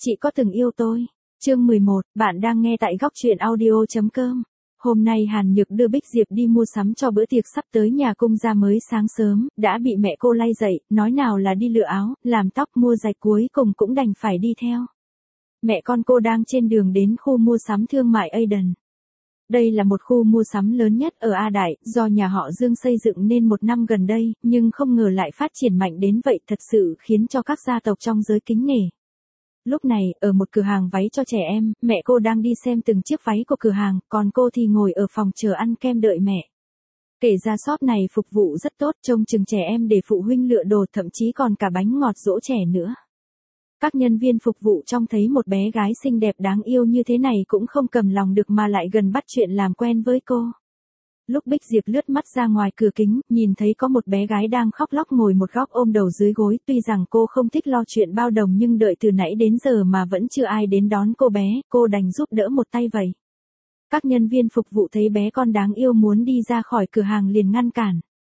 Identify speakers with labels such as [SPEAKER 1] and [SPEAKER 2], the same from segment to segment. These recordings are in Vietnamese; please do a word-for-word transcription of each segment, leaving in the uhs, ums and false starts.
[SPEAKER 1] Chị có từng yêu tôi? Chương mười một, bạn đang nghe tại góc truyện audio.com. Hôm nay Hàn Nhược đưa Bích Diệp đi mua sắm cho bữa tiệc sắp tới nhà cung gia mới sáng sớm, đã bị mẹ cô lay dậy, nói nào là đi lựa áo, làm tóc mua giày cuối cùng cũng đành phải đi theo. Mẹ con cô đang trên đường đến khu mua sắm thương mại Aden. Đây là một khu mua sắm lớn nhất ở A Đại, do nhà họ Dương xây dựng nên một năm gần đây, nhưng không ngờ lại phát triển mạnh đến vậy, thật sự khiến cho các gia tộc trong giới kính nể. Lúc này, ở một cửa hàng váy cho trẻ em, mẹ cô đang đi xem từng chiếc váy của cửa hàng, còn cô thì ngồi ở phòng chờ ăn kem đợi mẹ. Kể ra shop này phục vụ rất tốt, trông chừng trẻ em để phụ huynh lựa đồ, thậm chí còn cả bánh ngọt dỗ trẻ nữa. Các nhân viên phục vụ trông thấy một bé gái xinh đẹp đáng yêu như thế này cũng không cầm lòng được mà lại gần bắt chuyện làm quen với cô. Lúc Bích Diệp lướt mắt ra ngoài cửa kính, nhìn thấy có một bé gái đang khóc lóc ngồi một góc ôm đầu dưới gối, tuy rằng cô không thích lo chuyện bao đồng nhưng đợi từ nãy đến giờ mà vẫn chưa ai đến đón cô bé, cô đành giúp đỡ một tay vậy. Các nhân viên phục vụ thấy bé con đáng yêu muốn đi ra khỏi cửa hàng liền ngăn cản.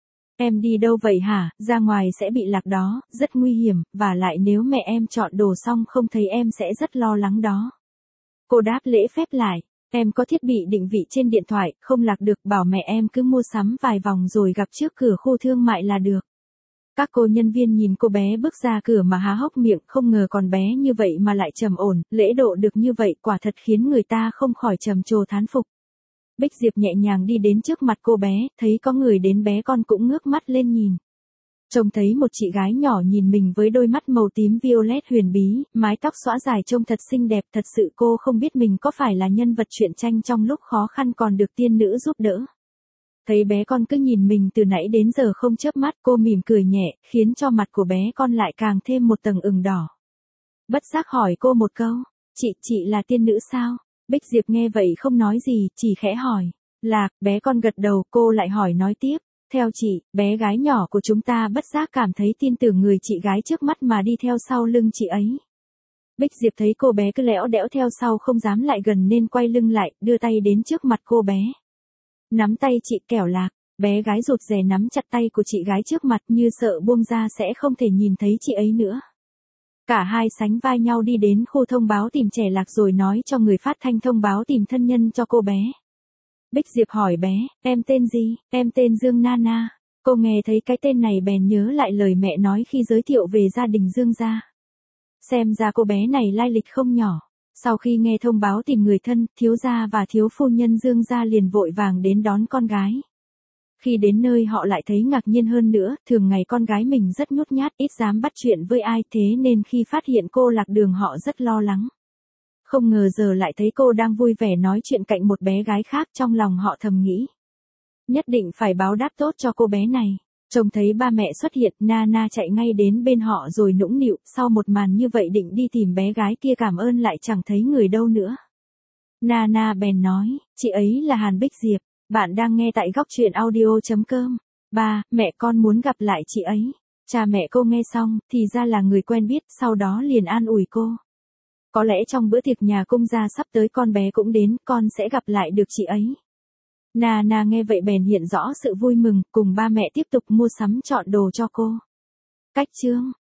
[SPEAKER 1] Em đi đâu vậy hả, ra ngoài sẽ bị lạc đó, rất nguy hiểm, và lại nếu mẹ em chọn đồ xong không thấy em sẽ rất lo lắng đó. Cô đáp lễ phép lại. Em có thiết bị định vị trên điện thoại, không lạc được, bảo mẹ em cứ mua sắm vài vòng rồi gặp trước cửa khu thương mại là được. Các cô nhân viên nhìn cô bé bước ra cửa mà há hốc miệng, không ngờ con bé như vậy mà lại trầm ổn, lễ độ được như vậy, quả thật khiến người ta không khỏi trầm trồ thán phục. Bích Diệp nhẹ nhàng đi đến trước mặt cô bé, thấy có người đến bé con cũng ngước mắt lên nhìn. Trông thấy một chị gái nhỏ nhìn mình với đôi mắt màu tím violet huyền bí, mái tóc xõa dài trông thật xinh đẹp, thật sự cô không biết mình có phải là nhân vật truyện tranh trong lúc khó khăn còn được tiên nữ giúp đỡ. Thấy bé con cứ nhìn mình từ nãy đến giờ không chớp mắt, cô mỉm cười nhẹ, khiến cho mặt của bé con lại càng thêm một tầng ửng đỏ. Bất giác hỏi cô một câu, chị, chị là tiên nữ sao? Bích Diệp nghe vậy không nói gì, chỉ khẽ hỏi, là, bé con gật đầu, cô lại hỏi nói tiếp. Theo chị, bé gái nhỏ của chúng ta bất giác cảm thấy tin tưởng người chị gái trước mắt mà đi theo sau lưng chị ấy. Bích Diệp thấy cô bé cứ lẽo đẽo theo sau không dám lại gần nên quay lưng lại, đưa tay đến trước mặt cô bé. Nắm tay chị kẻo lạc, bé gái rụt rè nắm chặt tay của chị gái trước mặt như sợ buông ra sẽ không thể nhìn thấy chị ấy nữa. Cả hai sánh vai nhau đi đến khu thông báo tìm trẻ lạc rồi nói cho người phát thanh thông báo tìm thân nhân cho cô bé. Bích Diệp hỏi bé, em tên gì? Em tên Dương Nana. Cô nghe thấy cái tên này bèn nhớ lại lời mẹ nói khi giới thiệu về gia đình Dương gia. Xem ra cô bé này lai lịch không nhỏ. Sau khi nghe thông báo tìm người thân, thiếu gia và thiếu phu nhân Dương gia liền vội vàng đến đón con gái. Khi đến nơi họ lại thấy ngạc nhiên hơn nữa, thường ngày con gái mình rất nhút nhát, ít dám bắt chuyện với ai, thế nên khi phát hiện cô lạc đường họ rất lo lắng. Không ngờ giờ lại thấy cô đang vui vẻ nói chuyện cạnh một bé gái khác, trong lòng họ thầm nghĩ. Nhất định phải báo đáp tốt cho cô bé này. Trông thấy ba mẹ xuất hiện, Nana chạy ngay đến bên họ rồi nũng nịu, sau một màn như vậy định đi tìm bé gái kia cảm ơn lại chẳng thấy người đâu nữa. Nana bèn nói, chị ấy là Hàn Bích Diệp, bạn đang nghe tại góc truyện audio.com. Ba, mẹ con muốn gặp lại chị ấy. Cha mẹ cô nghe xong, thì ra là người quen biết, sau đó liền an ủi cô. Có lẽ trong bữa tiệc nhà cung gia sắp tới con bé cũng đến, con sẽ gặp lại được chị ấy. Nana nghe vậy bèn hiện rõ sự vui mừng, cùng ba mẹ tiếp tục mua sắm chọn đồ cho cô. Cách chương